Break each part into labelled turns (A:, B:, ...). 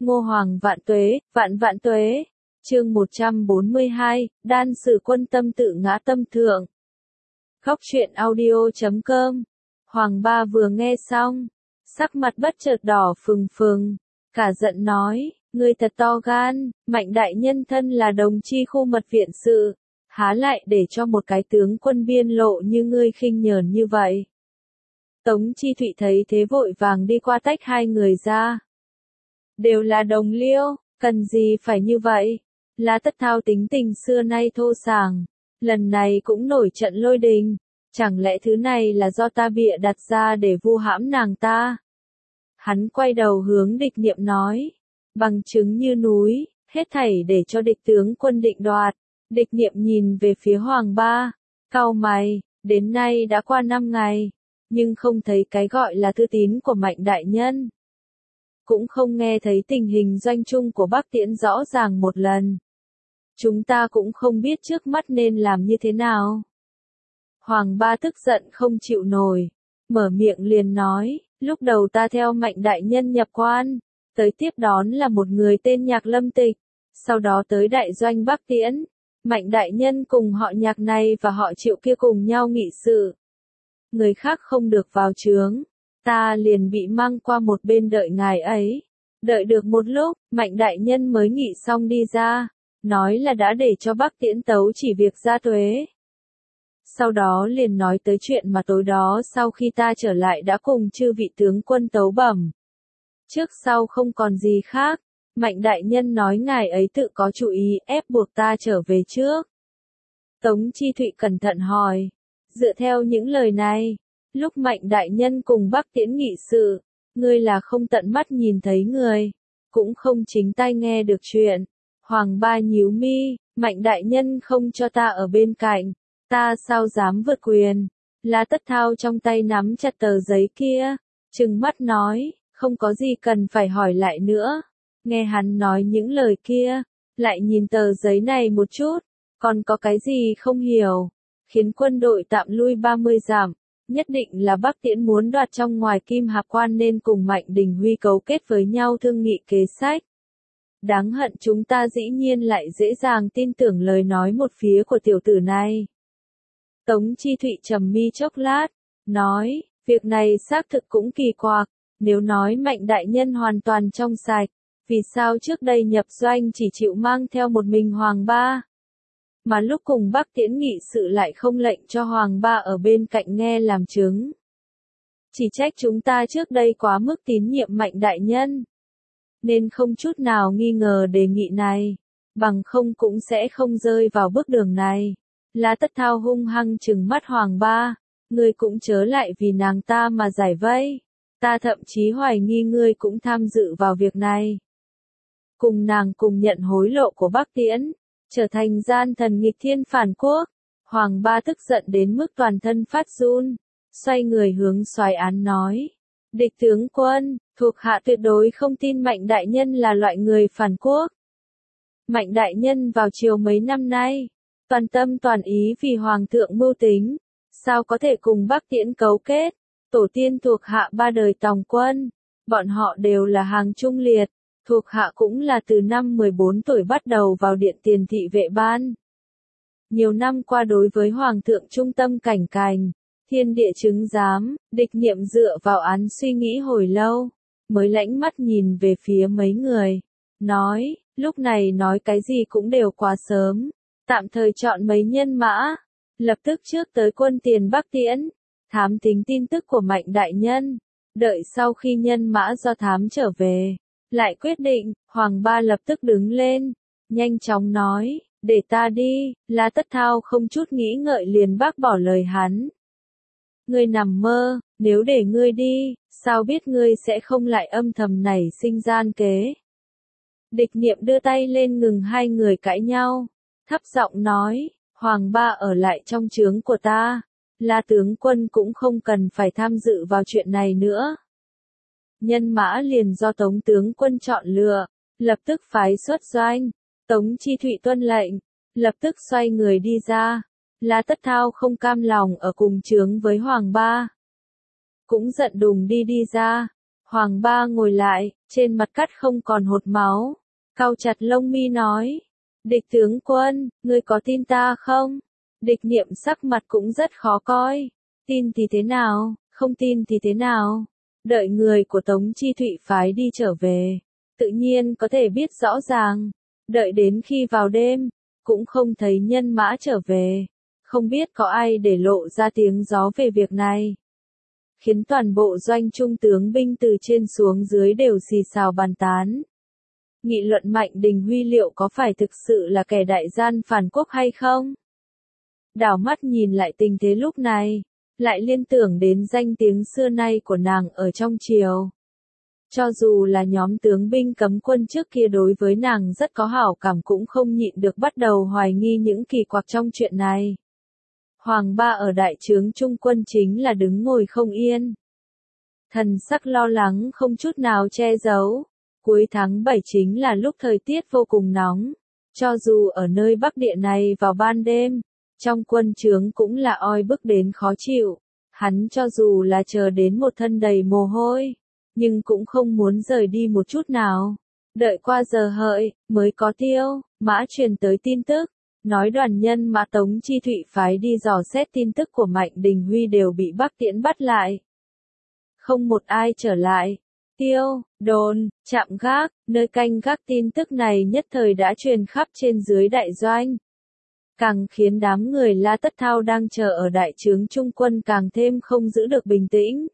A: Ngô Hoàng vạn vạn tuế. Chương 142, đan sử quân tâm tự ngã tâm thượng. Khóc chuyện audio.com. Hoàng ba vừa nghe xong, sắc mặt bất chợt đỏ phừng phừng, cả giận nói, ngươi thật to gan, Mạnh đại nhân thân là đồng chi khu mật viện sự, há lại để cho một cái tướng quân biên lộ như ngươi khinh nhờn như vậy. Tống Chi Thụy thấy thế vội vàng đi qua tách hai người ra. Đều là đồng liêu, cần gì phải như vậy? La Tất Thao tính tình xưa nay thô sàng, lần này cũng nổi trận lôi đình, chẳng lẽ thứ này là do ta bịa đặt ra để vu hãm nàng ta? Hắn quay đầu hướng Địch Niệm nói, bằng chứng như núi, hết thảy để cho địch tướng quân định đoạt. Địch Niệm nhìn về phía Hoàng ba, cau mày, đến nay đã qua 5 ngày, nhưng không thấy cái gọi là thư tín của Mạnh đại nhân. Cũng không nghe thấy tình hình doanh chung của Bắc Tiễn rõ ràng một lần. Chúng ta cũng không biết trước mắt nên làm như thế nào. Hoàng ba tức giận không chịu nổi, mở miệng liền nói, lúc đầu ta theo Mạnh đại nhân nhập quan, tới tiếp đón là một người tên Nhạc Lâm Tịch, sau đó tới đại doanh Bắc Tiễn, Mạnh đại nhân cùng họ Nhạc này và họ Triệu kia cùng nhau nghị sự. Người khác không được vào trướng, ta liền bị mang qua một bên đợi ngài ấy. Đợi được một lúc, Mạnh đại nhân mới nghị xong đi ra, nói là đã để cho Bắc Tiễn tấu chỉ việc ra tuế. Sau đó liền nói tới chuyện mà tối đó sau khi ta trở lại đã cùng chư vị tướng quân tấu bẩm. Trước sau không còn gì khác, Mạnh đại nhân nói ngài ấy tự có chủ ý ép buộc ta trở về trước. Tống Chi Thụy cẩn thận hỏi, dựa theo những lời này, lúc Mạnh đại nhân cùng Bắc Tiễn nghị sự, ngươi là không tận mắt nhìn thấy người, cũng không chính tai nghe được chuyện. Hoàng ba nhíu mi, Mạnh đại nhân không cho ta ở bên cạnh, ta sao dám vượt quyền. La Tất Thao trong tay nắm chặt tờ giấy kia, trừng mắt nói, không có gì cần phải hỏi lại nữa. Nghe hắn nói những lời kia, lại nhìn tờ giấy này một chút, còn có cái gì không hiểu, khiến quân đội tạm lui 30 dặm. Nhất định là Bắc Tiễn muốn đoạt trong ngoài Kim Hạp quan nên cùng Mạnh Đình Huy cấu kết với nhau thương nghị kế sách. Đáng hận chúng ta dĩ nhiên lại dễ dàng tin tưởng lời nói một phía của tiểu tử này. Tống Chi Thụy trầm mi chốc lát, nói, việc này xác thực cũng kỳ quặc, nếu nói Mạnh đại nhân hoàn toàn trong sạch, vì sao trước đây nhập doanh chỉ chịu mang theo một mình Hoàng ba? Mà lúc cùng Bắc Tiễn nghị sự lại không lệnh cho Hoàng ba ở bên cạnh nghe làm chứng. Chỉ trách chúng ta trước đây quá mức tín nhiệm Mạnh đại nhân, nên không chút nào nghi ngờ đề nghị này, bằng không cũng sẽ không rơi vào bước đường này. La Tất Thao hung hăng trừng mắt Hoàng ba, ngươi cũng chớ lại vì nàng ta mà giải vây, ta thậm chí hoài nghi ngươi cũng tham dự vào việc này. Cùng nàng cùng nhận hối lộ của Bắc Tiễn, trở thành gian thần nghịch thiên phản quốc. Hoàng ba tức giận đến mức toàn thân phát run, xoay người hướng Soái Án nói, địch tướng quân, thuộc hạ tuyệt đối không tin Mạnh đại nhân là loại người phản quốc. Mạnh đại nhân vào triều mấy năm nay, toàn tâm toàn ý vì Hoàng thượng mưu tính, sao có thể cùng Bắc Tiễn cấu kết? Tổ tiên thuộc hạ 3 đời tòng quân, bọn họ đều là hàng trung liệt. Thuộc hạ cũng là từ năm 14 tuổi bắt đầu vào điện tiền thị vệ ban. Nhiều năm qua đối với Hoàng thượng trung tâm cảnh cành, thiên địa chứng giám, Địch Niệm dựa vào án suy nghĩ hồi lâu, mới lãnh mắt nhìn về phía mấy người, nói, lúc này nói cái gì cũng đều quá sớm, tạm thời chọn mấy nhân mã, lập tức trước tới quân tiền Bắc Tiễn, thám thính tin tức của Mạnh đại nhân, đợi sau khi nhân mã do thám trở về. Lại quyết định, Hoàng ba lập tức đứng lên, nhanh chóng nói, để ta đi. La Tất Thao không chút nghĩ ngợi liền bác bỏ lời hắn. Ngươi nằm mơ, nếu để ngươi đi, sao biết ngươi sẽ không lại âm thầm nảy sinh gian kế. Địch Niệm đưa tay lên ngừng hai người cãi nhau, thấp giọng nói, Hoàng ba ở lại trong trướng của ta, La tướng quân cũng không cần phải tham dự vào chuyện này nữa. Nhân mã liền do Tống tướng quân chọn lựa, lập tức phái xuất doanh. Tống Chi Thụy tuân lệnh, lập tức xoay người đi ra. La Tất Thao không cam lòng ở cùng trướng với Hoàng ba, cũng giận đùng đi ra. Hoàng Ba ngồi lại, trên mặt cắt không còn hột máu, cau chặt lông mi nói. Địch tướng quân, ngươi có tin ta không? Địch Niệm sắc mặt cũng rất khó coi. Tin thì thế nào, không tin thì thế nào? Đợi người của Tống Chi Thụy phái đi trở về, tự nhiên có thể biết rõ ràng. Đợi đến khi vào đêm, cũng không thấy nhân mã trở về. Không biết có ai để lộ ra tiếng gió về việc này. Khiến toàn bộ doanh trung tướng binh từ trên xuống dưới đều xì xào bàn tán. Nghị luận Mạnh Đình Huy liệu có phải thực sự là kẻ đại gian phản quốc hay không? Đảo mắt nhìn lại tình thế lúc này, lại liên tưởng đến danh tiếng xưa nay của nàng ở trong triều. Cho dù là nhóm tướng binh cấm quân trước kia đối với nàng rất có hảo cảm cũng không nhịn được bắt đầu hoài nghi những kỳ quặc trong chuyện này. Hoàng Ba ở đại trướng trung quân chính là đứng ngồi không yên. Thần sắc lo lắng không chút nào che giấu. Cuối tháng 7 chính là lúc thời tiết vô cùng nóng. Cho dù ở nơi Bắc Địa này vào ban đêm, trong quân trướng cũng là oi bức đến khó chịu. Hắn cho dù là chờ đến một thân đầy mồ hôi, nhưng cũng không muốn rời đi một chút nào. Đợi qua giờ hợi, mới có Tiêu Mã truyền tới tin tức, nói đoàn nhân Mã Tống Chi Thụy phái đi dò xét tin tức của Mạnh Đình Huy đều bị Bắc Tiễn bắt lại. Không một ai trở lại. Tiêu, đồn, trạm gác, nơi canh gác tin tức này nhất thời đã truyền khắp trên dưới đại doanh. Càng khiến đám người La Tất Thao đang chờ ở đại trướng trung quân càng thêm không giữ được bình tĩnh.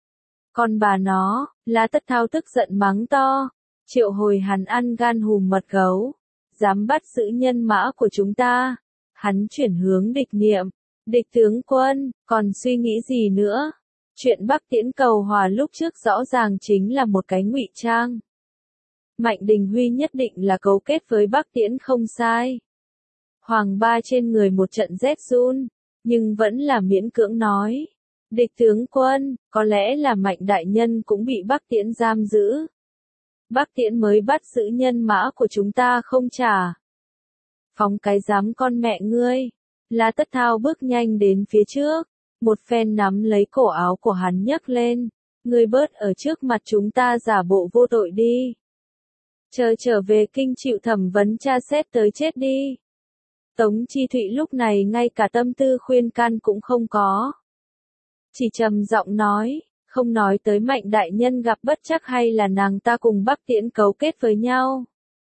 A: Con bà nó, La Tất Thao tức giận mắng to, triệu hồi hắn ăn gan hùm mật gấu, dám bắt giữ nhân mã của chúng ta. Hắn chuyển hướng Địch Niệm, địch tướng quân, còn suy nghĩ gì nữa? Chuyện Bắc Tiễn cầu hòa lúc trước rõ ràng chính là một cái ngụy trang. Mạnh Đình Huy nhất định là cấu kết với Bắc Tiễn không sai. Hoàng Ba trên người một trận rét run, nhưng vẫn là miễn cưỡng nói. Địch tướng quân, có lẽ là Mạnh đại nhân cũng bị Bắc Tiễn giam giữ. Bắc Tiễn mới bắt giữ nhân mã của chúng ta không trả. Phóng cái dám con mẹ ngươi. La Tất Thao bước nhanh đến phía trước. Một phen nắm lấy cổ áo của hắn nhấc lên. Ngươi bớt ở trước mặt chúng ta giả bộ vô tội đi. Chờ trở về kinh chịu thẩm vấn tra xét tới chết đi. Tống Chi Thụy lúc này ngay cả tâm tư khuyên can cũng không có. Chỉ trầm giọng nói, không nói tới Mạnh đại nhân gặp bất trắc hay là nàng ta cùng Bắc Tiễn cấu kết với nhau.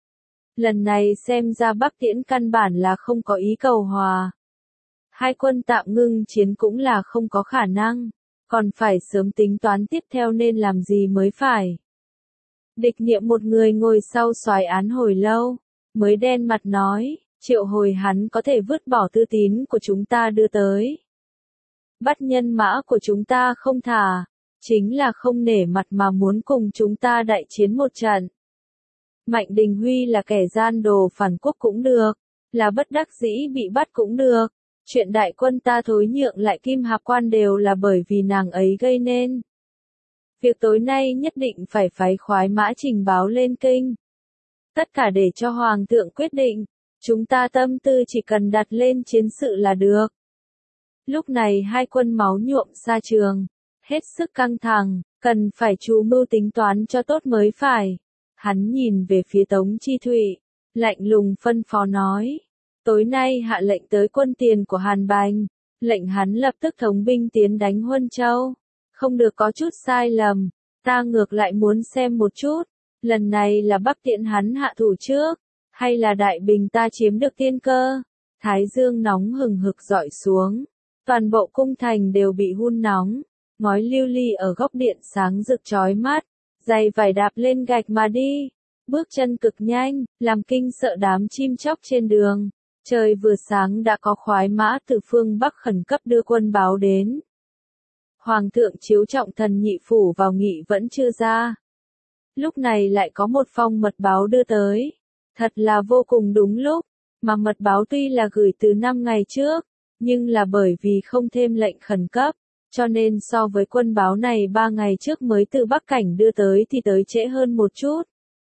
A: Lần này xem ra Bắc Tiễn căn bản là không có ý cầu hòa. Hai quân tạm ngưng chiến cũng là không có khả năng, còn phải sớm tính toán tiếp theo nên làm gì mới phải. Địch Niệm một người ngồi sau soái án hồi lâu, mới đen mặt nói, triệu hồi hắn có thể vứt bỏ thư tín của chúng ta đưa tới. Bắt nhân mã của chúng ta không thả, chính là không nể mặt mà muốn cùng chúng ta đại chiến một trận. Mạnh Đình Huy là kẻ gian đồ phản quốc cũng được, là bất đắc dĩ bị bắt cũng được. Chuyện đại quân ta thối nhượng lại Kim Hạp Quan đều là bởi vì nàng ấy gây nên. Việc tối nay nhất định phải phái khoái mã trình báo lên kinh. Tất cả để cho Hoàng thượng quyết định, chúng ta tâm tư chỉ cần đặt lên chiến sự là được. Lúc này hai quân máu nhuộm xa trường, hết sức căng thẳng, cần phải chú mưu tính toán cho tốt mới phải. Hắn nhìn về phía Tống Chi Thụy, lạnh lùng phân phó nói. Tối nay hạ lệnh tới quân tiền của Hàn Bành, lệnh hắn lập tức thống binh tiến đánh Huân Châu. Không được có chút sai lầm, ta ngược lại muốn xem một chút, lần này là Bắc Tiễn hắn hạ thủ trước, hay là Đại Bình ta chiếm được tiên cơ. Thái dương nóng hừng hực rọi xuống, toàn bộ cung thành đều bị hun nóng, ngói lưu ly ở góc điện sáng rực chói mắt, giày vải đạp lên gạch mà đi, bước chân cực nhanh, làm kinh sợ đám chim chóc trên đường. Trời vừa sáng đã có khoái mã từ phương Bắc khẩn cấp đưa quân báo đến. Hoàng thượng chiếu trọng thần nhị phủ vào nghị vẫn chưa ra. Lúc này lại có một phong mật báo đưa tới. Thật là vô cùng đúng lúc, mà mật báo tuy là gửi từ 5 ngày trước, nhưng là bởi vì không thêm lệnh khẩn cấp, cho nên so với quân báo này 3 ngày trước mới từ Bắc Cảnh đưa tới thì tới trễ hơn một chút.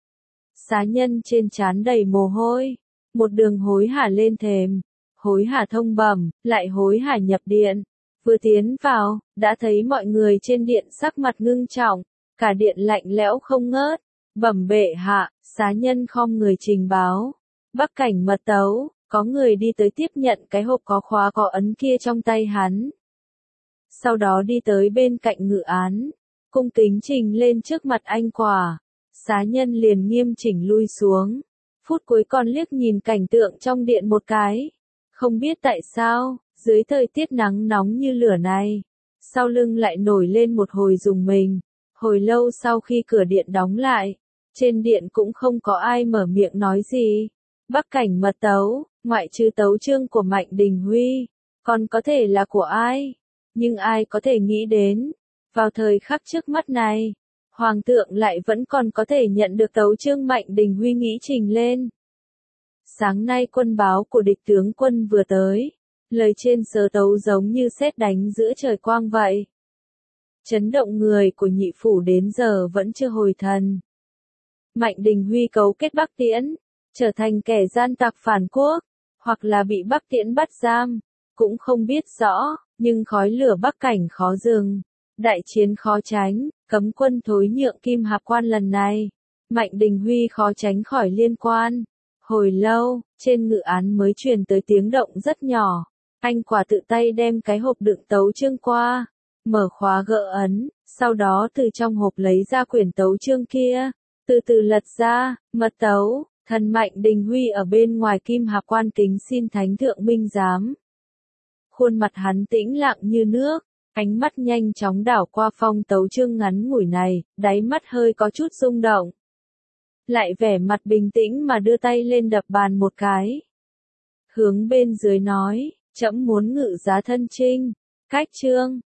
A: Xá nhân trên trán đầy mồ hôi. Một đường hối hả lên thềm, hối hả thông bẩm, lại hối hả nhập điện. Vừa tiến vào, đã thấy mọi người trên điện sắc mặt ngưng trọng, Cả điện lạnh lẽo không ngớt, bẩm bệ hạ, xá nhân khom người trình báo. Bắc Cảnh mật tấu, có người đi tới tiếp nhận cái hộp có khóa có ấn kia trong tay hắn. Sau đó đi tới bên cạnh ngự án, cung kính trình lên trước mặt anh quả. Xá nhân liền nghiêm chỉnh lui xuống. Phút cuối còn liếc nhìn cảnh tượng trong điện một cái. Không biết tại sao, dưới thời tiết nắng nóng như lửa này, sau lưng lại nổi lên một hồi rùng mình. Hồi lâu sau khi cửa điện đóng lại, trên điện cũng không có ai mở miệng nói gì. Bắc Cảnh mật tấu, ngoại trừ tấu chương của Mạnh Đình Huy, còn có thể là của ai? Nhưng ai có thể nghĩ đến, vào thời khắc trước mắt này, Hoàng thượng lại vẫn còn có thể nhận được tấu chương Mạnh Đình Huy nghĩ trình lên. Sáng nay quân báo của địch tướng quân vừa tới, lời trên sớ tấu giống như sét đánh giữa trời quang vậy. Chấn động người của nhị phủ đến giờ vẫn chưa hồi thần. Mạnh Đình Huy cấu kết Bắc Tiễn, trở thành kẻ gian tặc phản quốc, hoặc là bị Bắc Tiễn bắt giam, cũng không biết rõ, nhưng khói lửa Bắc Cảnh khó dừng, đại chiến khó tránh, cấm quân thối nhượng Kim Hạp quan lần này, Mạnh Đình Huy khó tránh khỏi liên quan. Hồi lâu, trên ngự án mới truyền tới tiếng động rất nhỏ, anh quả tự tay đem cái hộp đựng tấu chương qua, mở khóa gỡ ấn, sau đó từ trong hộp lấy ra quyển tấu chương kia, từ từ lật ra, mật tấu, thần Mạnh Đình Huy ở bên ngoài Kim Hạp quan kính xin thánh thượng minh giám. Khuôn mặt hắn tĩnh lặng như nước, ánh mắt nhanh chóng đảo qua phong tấu chương ngắn ngủi này, đáy mắt hơi có chút rung động. Lại vẻ mặt bình tĩnh mà đưa tay lên đập bàn một cái. Hướng bên dưới nói, trẫm muốn ngự giá thân chinh, cách chương.